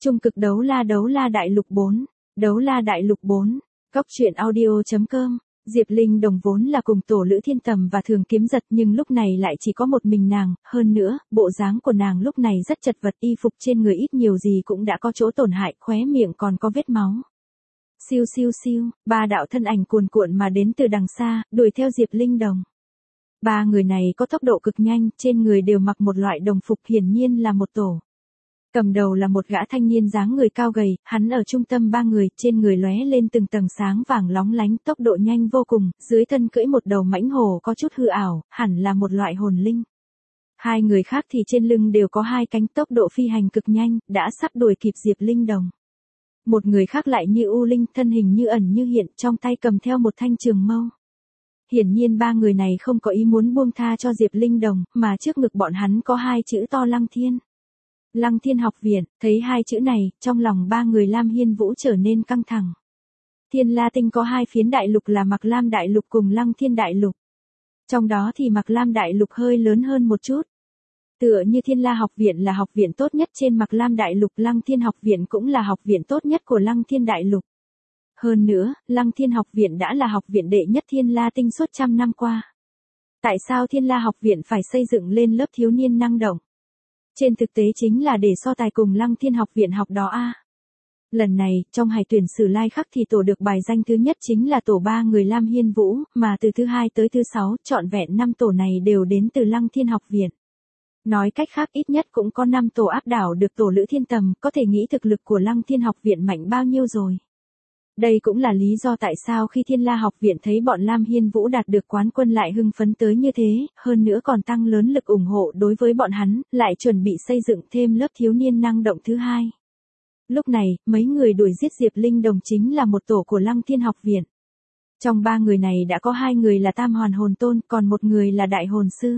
Trung cực đấu la đại lục 4, đấu la đại lục 4, Cóc truyện audio.com. Diệp Linh Đồng vốn là cùng tổ Lữ Thiên Tầm và Thường Kiếm Giật nhưng lúc này lại chỉ có một mình nàng, hơn nữa, bộ dáng của nàng lúc này rất chật vật, y phục trên người ít nhiều gì cũng đã có chỗ tổn hại, khóe miệng còn có vết máu. Siêu siêu siêu, ba đạo thân ảnh cuồn cuộn mà đến từ đằng xa, đuổi theo Diệp Linh Đồng. Ba người này có tốc độ cực nhanh, trên người đều mặc một loại đồng phục, hiển nhiên là một tổ. Cầm đầu là một gã thanh niên dáng người cao gầy, hắn ở trung tâm ba người, trên người lóe lên từng tầng sáng vàng lóng lánh, tốc độ nhanh vô cùng, dưới thân cưỡi một đầu mãnh hổ có chút hư ảo, hẳn là một loại hồn linh. Hai người khác thì trên lưng đều có hai cánh, tốc độ phi hành cực nhanh, đã sắp đuổi kịp Diệp Linh Đồng. Một người khác lại như u linh, thân hình như ẩn như hiện, trong tay cầm theo một thanh trường mâu. Hiển nhiên ba người này không có ý muốn buông tha cho Diệp Linh Đồng, mà trước ngực bọn hắn có hai chữ to Lăng Thiên. Lăng Thiên học viện, thấy hai chữ này, trong lòng ba người Lam Hiên Vũ trở nên căng thẳng. Thiên La Tinh có hai phiến đại lục là Mạc Lam đại lục cùng Lăng Thiên đại lục. Trong đó thì Mạc Lam đại lục hơi lớn hơn một chút. Tựa như Thiên La học viện là học viện tốt nhất trên Mạc Lam đại lục, Lăng Thiên học viện cũng là học viện tốt nhất của Lăng Thiên đại lục. Hơn nữa, Lăng Thiên học viện đã là học viện đệ nhất Thiên La Tinh suốt trăm năm qua. Tại sao Thiên La học viện phải xây dựng lên lớp thiếu niên năng động? Trên thực tế chính là để so tài cùng Lăng Thiên học viện học đó a. Lần này, trong hải tuyển Sử Lai Khắc thì tổ được bài danh thứ nhất chính là tổ ba người Lam Hiên Vũ, mà từ thứ hai tới thứ sáu, trọn vẹn 5 tổ này đều đến từ Lăng Thiên học viện. Nói cách khác ít nhất cũng có 5 tổ áp đảo được tổ Lữ Thiên Tầm, có thể nghĩ thực lực của Lăng Thiên học viện mạnh bao nhiêu rồi. Đây cũng là lý do tại sao khi Thiên La học viện thấy bọn Lam Hiên Vũ đạt được quán quân lại hưng phấn tới như thế, hơn nữa còn tăng lớn lực ủng hộ đối với bọn hắn, lại chuẩn bị xây dựng thêm lớp thiếu niên năng động thứ hai. Lúc này, mấy người đuổi giết Diệp Linh Đồng chính là một tổ của Lăng Thiên học viện. Trong ba người này đã có hai người là Tam Hoàn Hồn Tôn, còn một người là Đại Hồn Sư.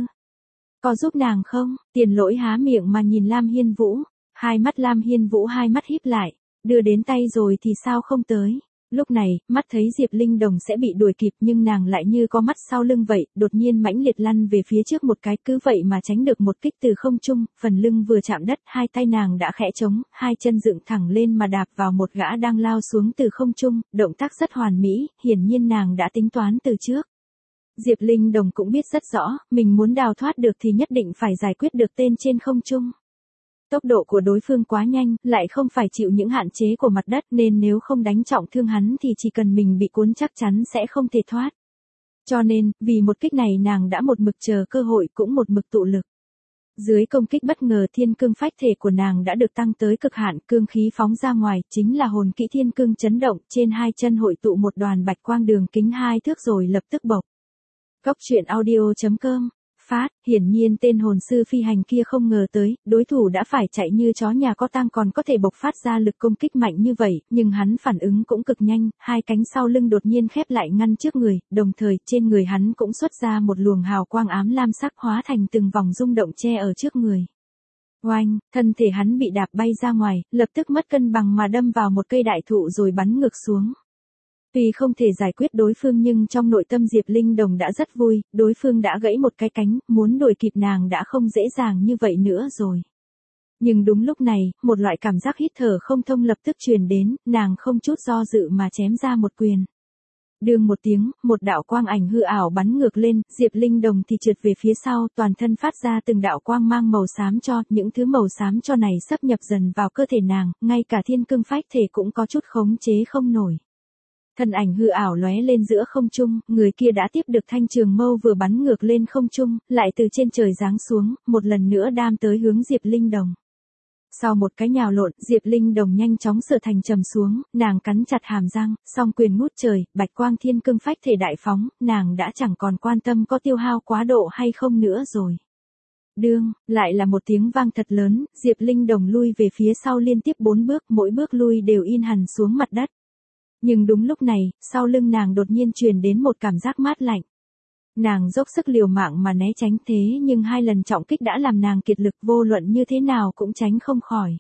Có giúp nàng không? Tiền Lỗi há miệng mà nhìn Lam Hiên Vũ, hai mắt Lam Hiên Vũ hai mắt híp lại. Đưa đến tay rồi thì sao không tới. Lúc này, mắt thấy Diệp Linh Đồng sẽ bị đuổi kịp nhưng nàng lại như có mắt sau lưng vậy, đột nhiên mãnh liệt lăn về phía trước một cái, cứ vậy mà tránh được một kích từ không trung, phần lưng vừa chạm đất, hai tay nàng đã khẽ trống, hai chân dựng thẳng lên mà đạp vào một gã đang lao xuống từ không trung, động tác rất hoàn mỹ, hiển nhiên nàng đã tính toán từ trước. Diệp Linh Đồng cũng biết rất rõ, mình muốn đào thoát được thì nhất định phải giải quyết được tên trên không trung. Tốc độ của đối phương quá nhanh, lại không phải chịu những hạn chế của mặt đất nên nếu không đánh trọng thương hắn thì chỉ cần mình bị cuốn chắc chắn sẽ không thể thoát. Cho nên, vì một kích này nàng đã một mực chờ cơ hội cũng một mực tụ lực. Dưới công kích bất ngờ thiên cương phách thể của nàng đã được tăng tới cực hạn, cương khí phóng ra ngoài, chính là hồn kỹ thiên cương chấn động, trên hai chân hội tụ một đoàn bạch quang đường kính 2 thước rồi lập tức bộc. Cóc truyện audio.com. Phát, hiển nhiên tên hồn sư phi hành kia không ngờ tới, đối thủ đã phải chạy như chó nhà có tang còn có thể bộc phát ra lực công kích mạnh như vậy, nhưng hắn phản ứng cũng cực nhanh, hai cánh sau lưng đột nhiên khép lại ngăn trước người, đồng thời trên người hắn cũng xuất ra một luồng hào quang ám lam sắc hóa thành từng vòng rung động che ở trước người. Oanh, thân thể hắn bị đạp bay ra ngoài, lập tức mất cân bằng mà đâm vào một cây đại thụ rồi bắn ngược xuống. Tuy không thể giải quyết đối phương nhưng trong nội tâm Diệp Linh Đồng đã rất vui, đối phương đã gãy một cái cánh, muốn đuổi kịp nàng đã không dễ dàng như vậy nữa rồi. Nhưng đúng lúc này, một loại cảm giác hít thở không thông lập tức truyền đến, nàng không chút do dự mà chém ra một quyền. Đương một tiếng, một đạo quang ảnh hư ảo bắn ngược lên, Diệp Linh Đồng thì trượt về phía sau, toàn thân phát ra từng đạo quang mang màu xám cho, những thứ màu xám cho này xâm nhập dần vào cơ thể nàng, ngay cả thiên cương phách thể cũng có chút khống chế không nổi. Thân ảnh hư ảo lóe lên giữa không trung, người kia đã tiếp được thanh trường mâu vừa bắn ngược lên không trung, lại từ trên trời giáng xuống, một lần nữa đam tới hướng Diệp Linh Đồng. Sau một cái nhào lộn, Diệp Linh Đồng nhanh chóng sửa thành trầm xuống, nàng cắn chặt hàm răng, song quyền ngút trời, bạch quang thiên cương phách thể đại phóng, nàng đã chẳng còn quan tâm có tiêu hao quá độ hay không nữa rồi. Đương, lại là một tiếng vang thật lớn, Diệp Linh Đồng lui về phía sau liên tiếp 4 bước, mỗi bước lui đều in hẳn xuống mặt đất. Nhưng đúng lúc này, sau lưng nàng đột nhiên truyền đến một cảm giác mát lạnh. Nàng dốc sức liều mạng mà né tránh thế nhưng 2 lần trọng kích đã làm nàng kiệt lực, vô luận như thế nào cũng tránh không khỏi.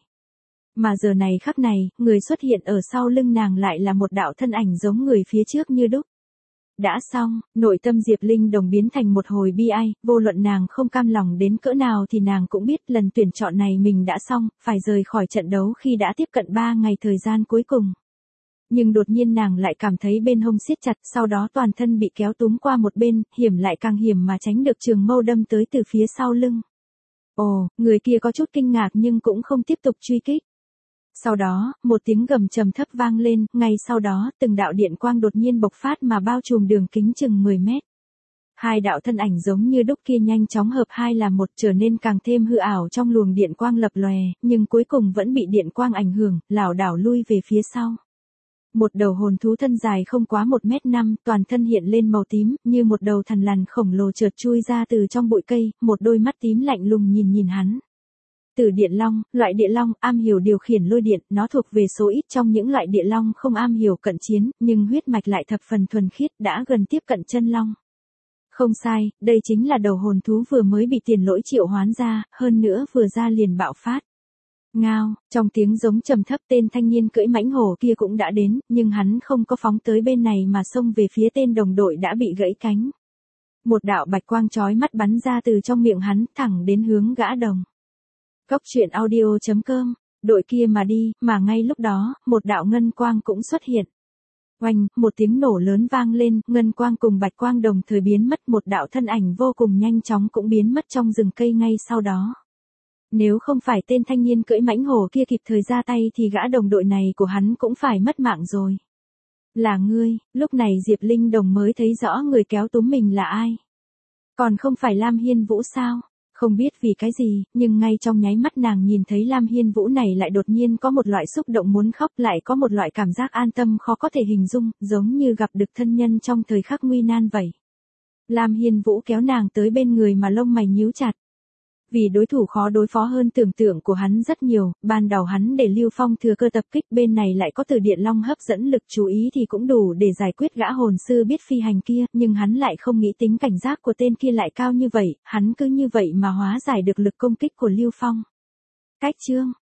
Mà giờ này khắc này, người xuất hiện ở sau lưng nàng lại là một đạo thân ảnh giống người phía trước như đúc. Đã xong, nội tâm Diệp Linh Đồng biến thành một hồi bi ai, vô luận nàng không cam lòng đến cỡ nào thì nàng cũng biết lần tuyển chọn này mình đã xong, phải rời khỏi trận đấu khi đã tiếp cận 3 ngày thời gian cuối cùng. Nhưng đột nhiên nàng lại cảm thấy bên hông siết chặt, sau đó toàn thân bị kéo túm qua một bên, hiểm lại càng hiểm mà tránh được trường mâu đâm tới từ phía sau lưng. Ồ, người kia có chút kinh ngạc nhưng cũng không tiếp tục truy kích. Sau đó, một tiếng gầm trầm thấp vang lên, ngay sau đó, từng đạo điện quang đột nhiên bộc phát mà bao trùm đường kính chừng 10 mét. Hai đạo thân ảnh giống như đúc kia nhanh chóng hợp hai là một, trở nên càng thêm hư ảo trong luồng điện quang lập lòe, nhưng cuối cùng vẫn bị điện quang ảnh hưởng, lảo đảo lui về phía sau. Một đầu hồn thú thân dài không quá 1m5, toàn thân hiện lên màu tím, như một đầu thằn lằn khổng lồ chợt chui ra từ trong bụi cây, một đôi mắt tím lạnh lùng nhìn hắn. Tử điện long, loại địa long am hiểu điều khiển lôi điện, nó thuộc về số ít trong những loại địa long không am hiểu cận chiến, nhưng huyết mạch lại thập phần thuần khiết, đã gần tiếp cận chân long. Không sai, đây chính là đầu hồn thú vừa mới bị tiền lỗi triệu hoán ra, hơn nữa vừa ra liền bạo phát. Ngao, trong tiếng giống trầm thấp tên thanh niên cưỡi mãnh hổ kia cũng đã đến, nhưng hắn không có phóng tới bên này mà xông về phía tên đồng đội đã bị gãy cánh. Một đạo bạch quang chói mắt bắn ra từ trong miệng hắn, thẳng đến hướng gã đồng. Cốc truyện audio.com, đội kia mà đi, mà ngay lúc đó, một đạo ngân quang cũng xuất hiện. Oanh, một tiếng nổ lớn vang lên, ngân quang cùng bạch quang đồng thời biến mất, một đạo thân ảnh vô cùng nhanh chóng cũng biến mất trong rừng cây ngay sau đó. Nếu không phải tên thanh niên cưỡi mãnh hổ kia kịp thời ra tay thì gã đồng đội này của hắn cũng phải mất mạng rồi. Là ngươi, lúc này Diệp Linh Đồng mới thấy rõ người kéo túm mình là ai. Còn không phải Lam Hiên Vũ sao? Không biết vì cái gì, nhưng ngay trong nháy mắt nàng nhìn thấy Lam Hiên Vũ này lại đột nhiên có một loại xúc động muốn khóc, lại có một loại cảm giác an tâm khó có thể hình dung, giống như gặp được thân nhân trong thời khắc nguy nan vậy. Lam Hiên Vũ kéo nàng tới bên người mà lông mày nhíu chặt. Vì đối thủ khó đối phó hơn tưởng tượng của hắn rất nhiều, ban đầu hắn để Lưu Phong thừa cơ tập kích, bên này lại có Tử Điện Long hấp dẫn lực chú ý thì cũng đủ để giải quyết gã hồn sư biết phi hành kia, nhưng hắn lại không nghĩ tính cảnh giác của tên kia lại cao như vậy, hắn cứ như vậy mà hóa giải được lực công kích của Lưu Phong. Cách chương